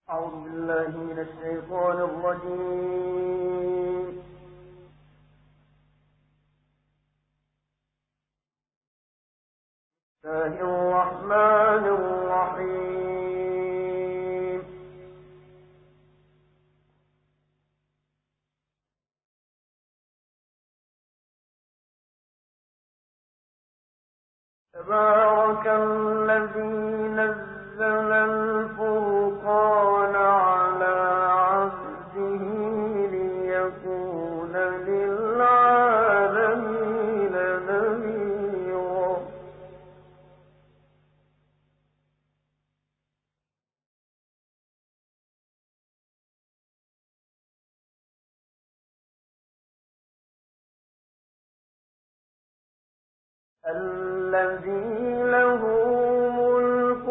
أعوذ بالله من الشيطان الرجيم. بسم الله الرحمن الرحيم. تبارك الذي نزل الفرقان على عبده ليكون للعالمين نذيرا. الذي له ملك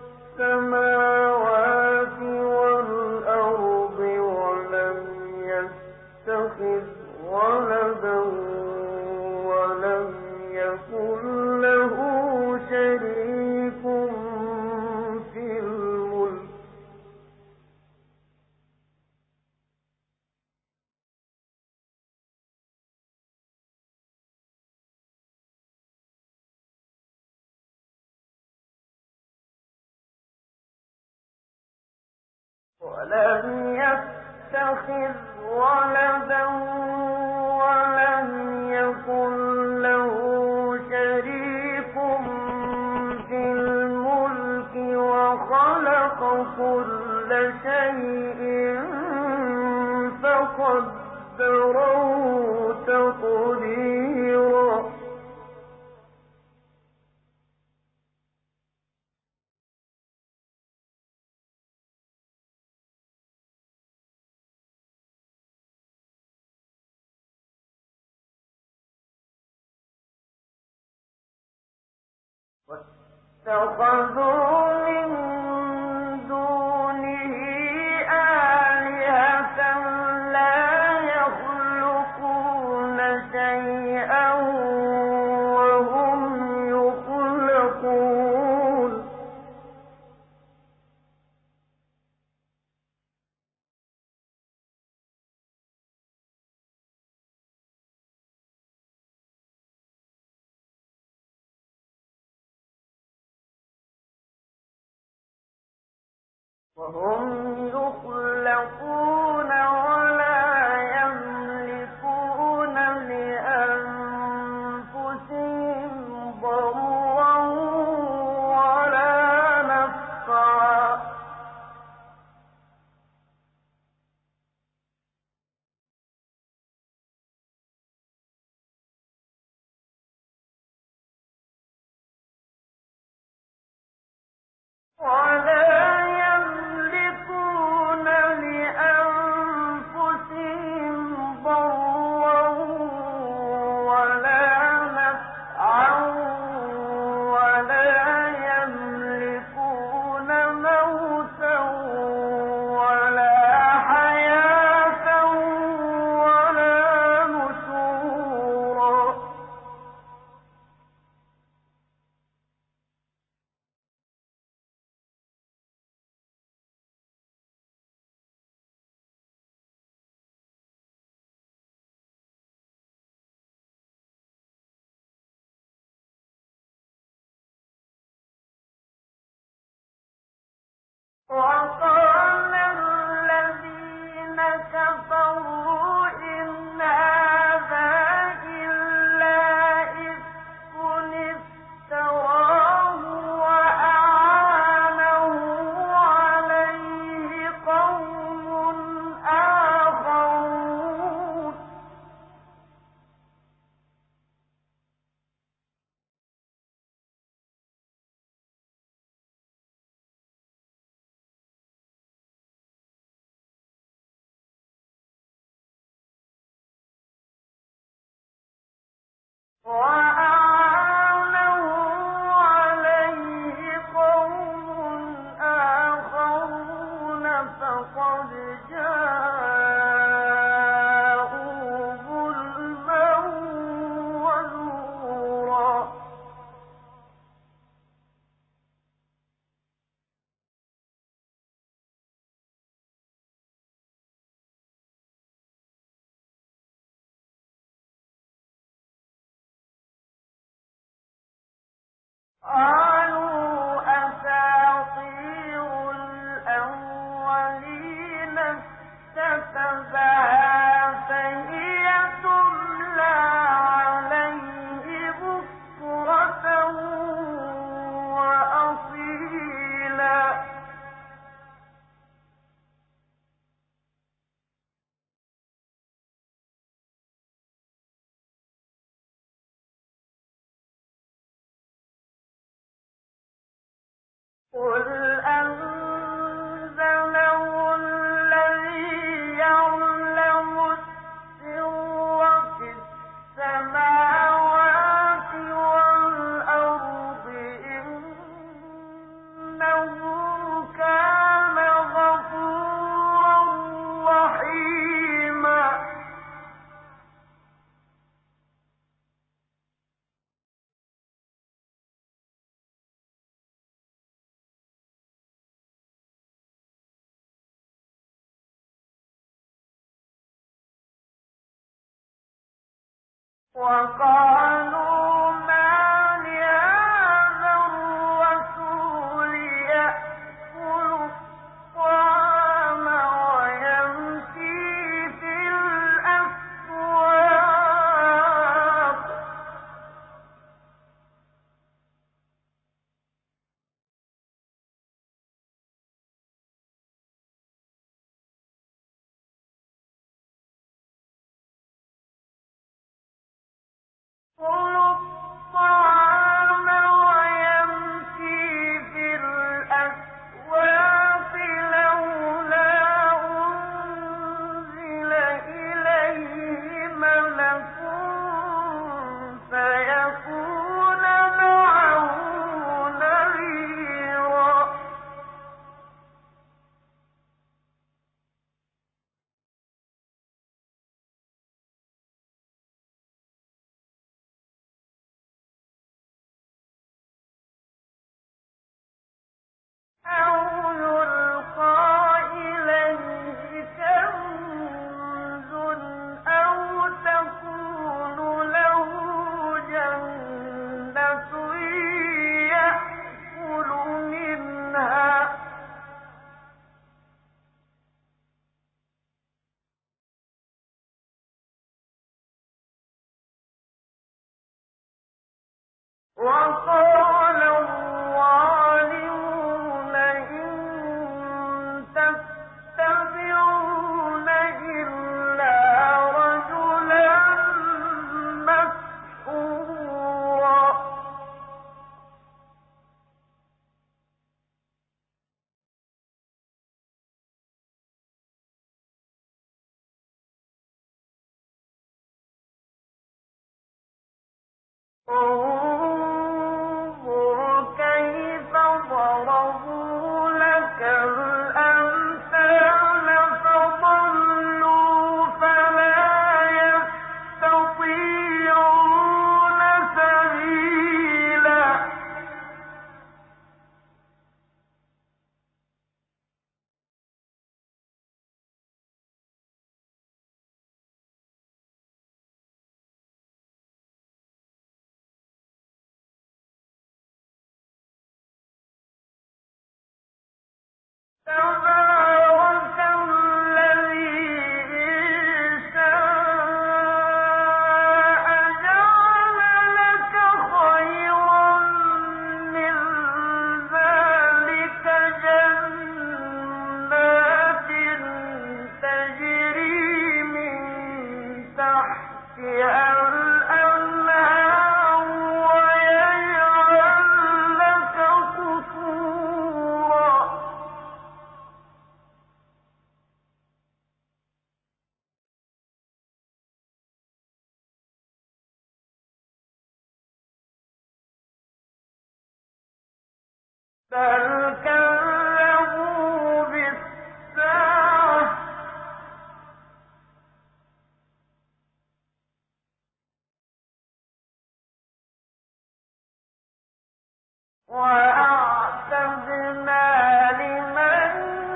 السماوات والأرض ولم يتخذ ولدا ولم يكن له شريك في الملك ولم يكن له شريك في الملك وخلق كل شيء فقدره تقديرا. واتخذوا من دونه آلهة لا يخلقون شيئا وهم يخلقون. ولا يملكون لأنفسهم ضرا ولا نفعا. ولا يملكون موتا ولا حياة ولا نشورا. وقال الذين كفروا إن هذا إلا إفك افتراه وأعانه عليه قوم آخرون. قالوا أساطير الأولين اكتسبها فهي تملى عليه بكرة وأصيلا قل أنزله الذي يعلم السر في السماوات والأرض إنه كان غفورا رحيما وقالوا ما لهذا الرسول يأكل الطعام ويمشي في الأسواق قل الطعام ويمشي في الأسواق لولا أنزل إليه ملك فيكون معه نذيرا أو يلقى إليه كنز أو تكون له جنة يأكل منها وقال الظالمون إن تتبعون إلا رجلا مسحورا انظر كيف ضربوا لك الأمثال فضلوا فلا يستطيعون سبيلا تبارك الذي إن شاء جعل لك خيرا من ذلك جنات تجري من تحتها الأنهار ويجعل لك قصورا بل كذبوا بالساعة وأعتدنا لمن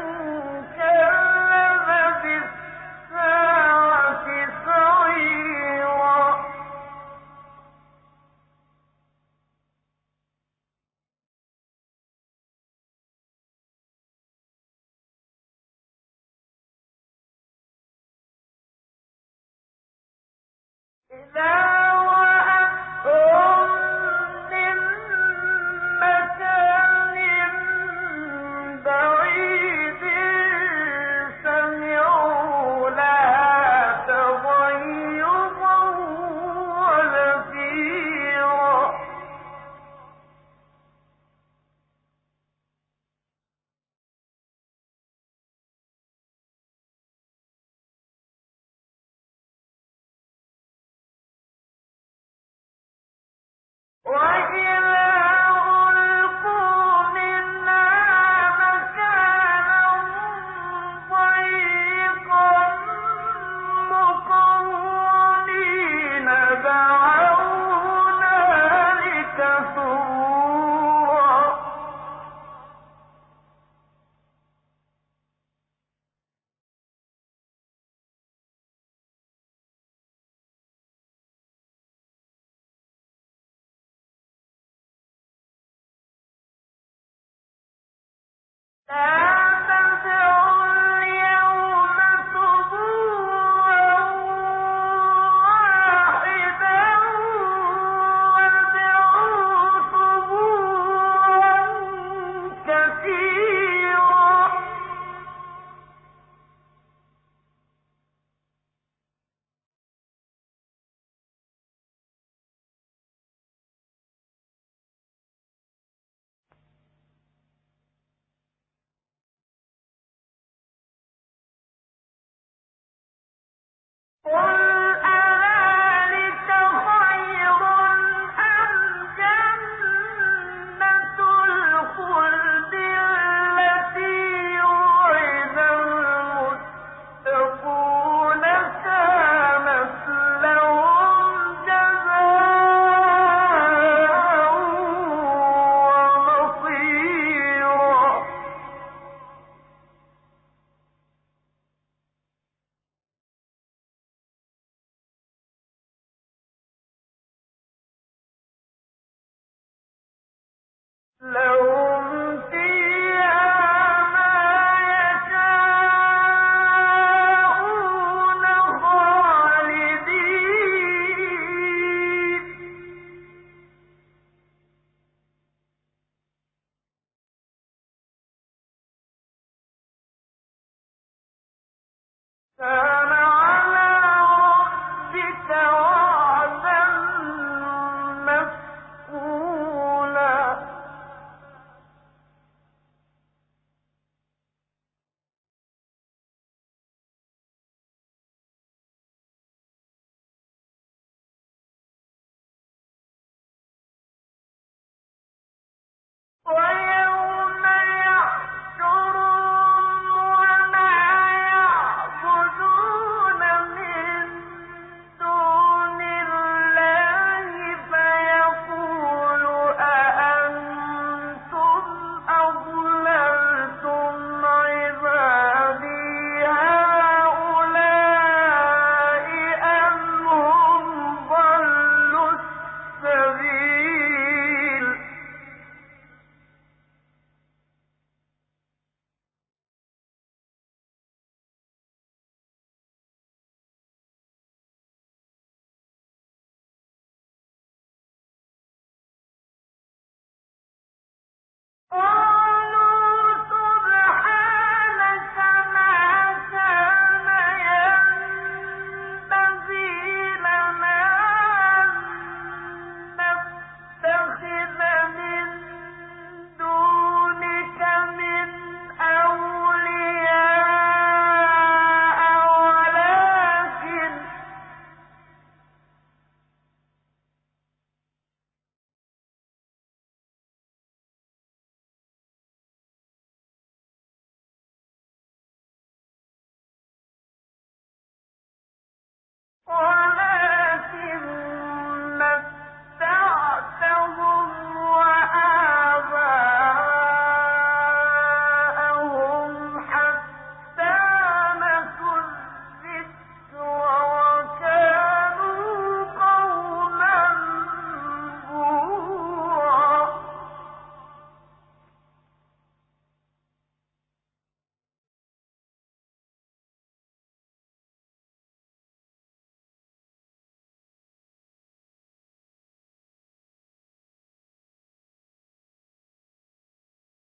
كذب بالساعة سعيرا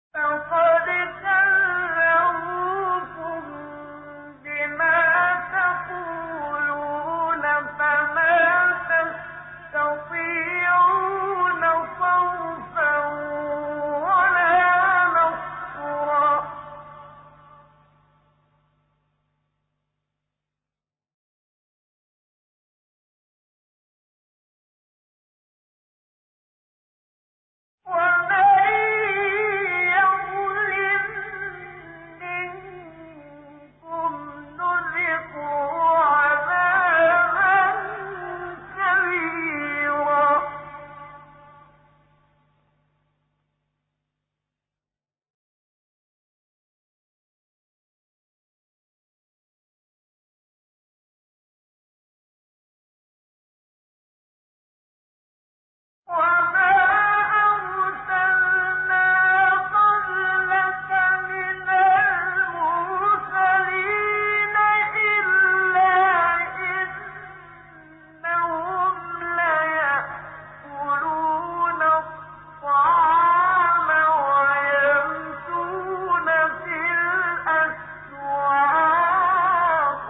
فقد كذبوكم بما تقولون فما تستطيعون صرفا ولا نصرا ومن يظلم منكم نذقه عذابا كبيرا وما أرسلنا قبلك من المرسلين إلا إنهم ليأكلون الطعام ويمشون في الأسواق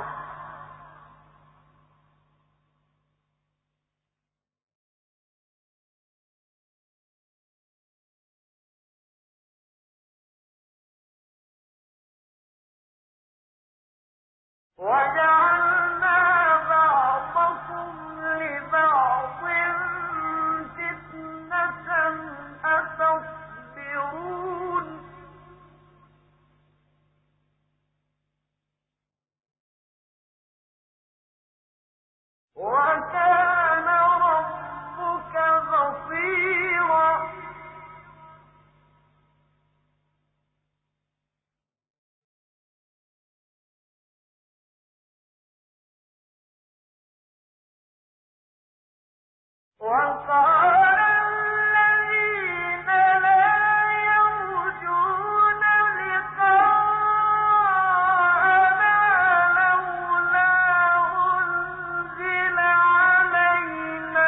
وجعلنا بعضكم لبعض فتنة أتصبرون وكان ربك بصيرا وقال الذين لا يرجون لقاءنا لولا أنزل علينا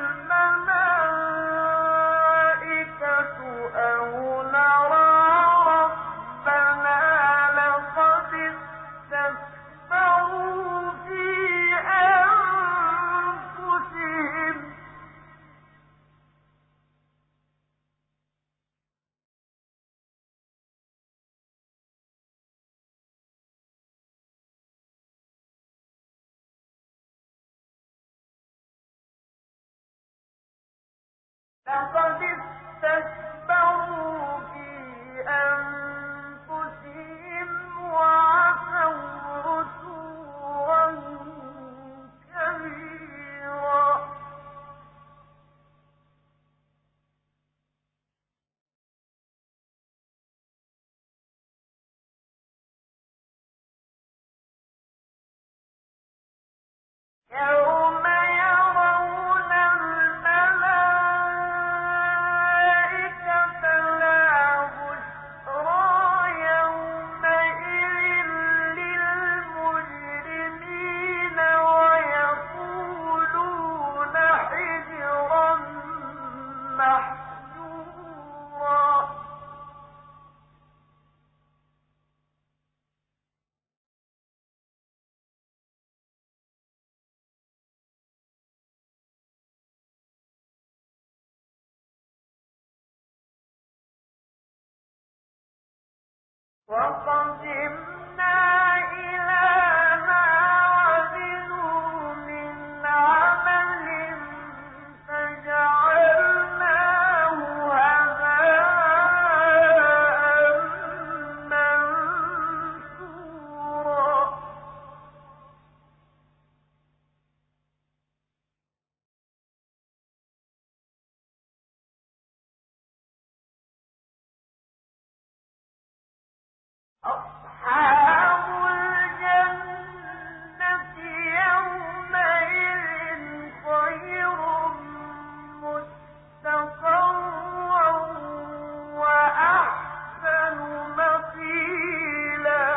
الملائكة أو نرى ربنا لقد استكبروا في أنفسهم لقد استكبروا في أنفسهم وعتوا عتوا كبيرا يوم يرون الملائكة لا بشرى يومئذ للمجرمين ويقولون حجرا محجورا وقدمنا إلى ما عملوا من عمل فجعلناه هباء منثورا أصحاب الجنة يومئذ خير مستقرا وأحسن مقيلا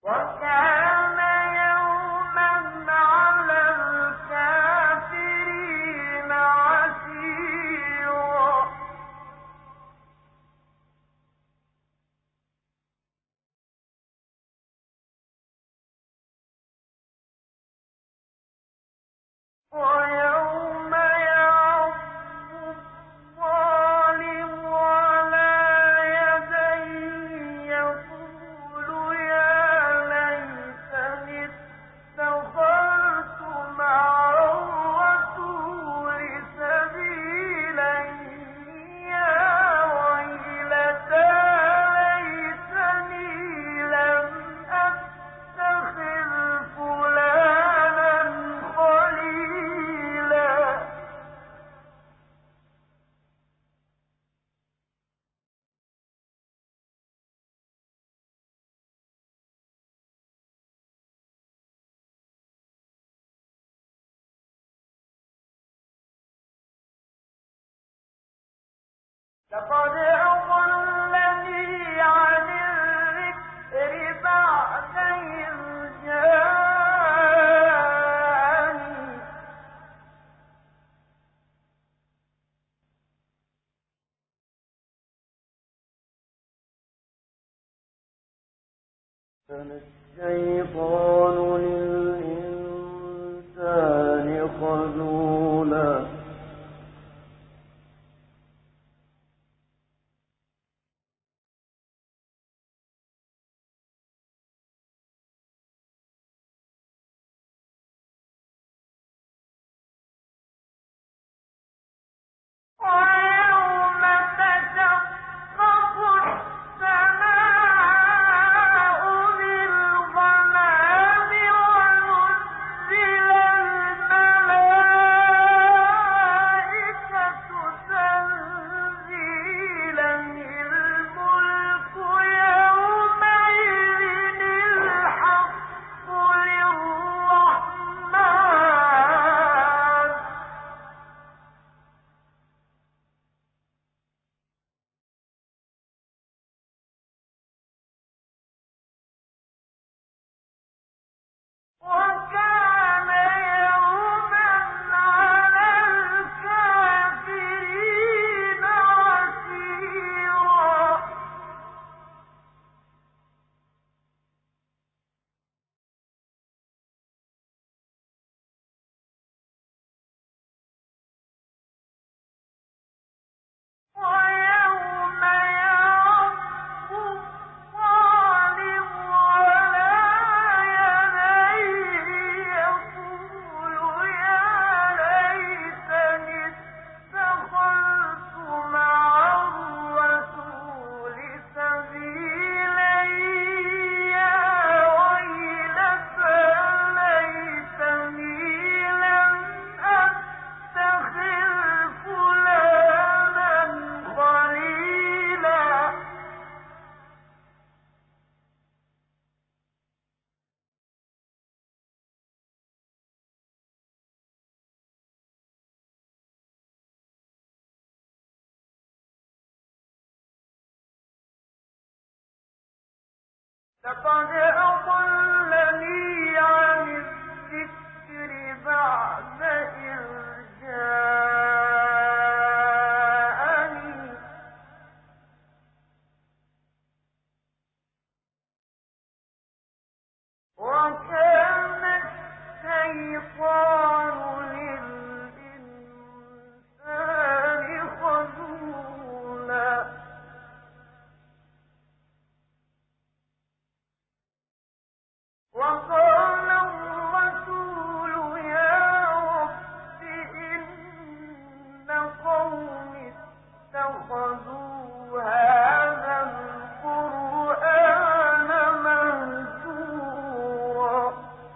وكان يوما على الكافرين عسيرا ويوم يعض الظالم على يديه يقول يا ليتني اتخذت مع الرسول سبيلا يا ويلتى ليتني لم أتخذ فلانا خليلا لقد أضلني عن الذكر بعد إذ جاءني كان الشيطان للإنسان خذولا ويوم تشقق السماء بالغمام ونزل الملائكة تنزيلا الملك يومئذ الحق للرحمن وكان يوما على الكافرين عسيرا ويوم يعض الظالم على يديه يقول يا ليتني اتخذت مع الرسول سبيلا يا ويلتى ليتني لم أتخذ فلانا خليلا لقد أضلني عن الذكر بعد إذ جاءني وكان الشيطان للإنسان خذولا وقال الرسول يا رب إن قومي اتخذوا هذا القرآن مهجورا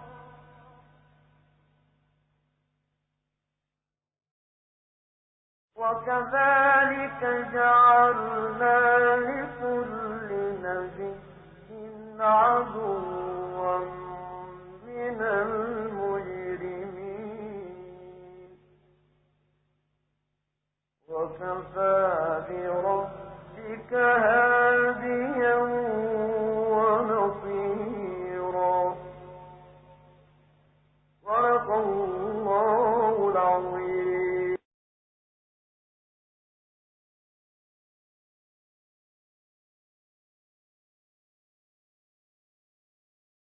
وكذلك جعلنا لكل نبي عدوا من المجرمين وكفى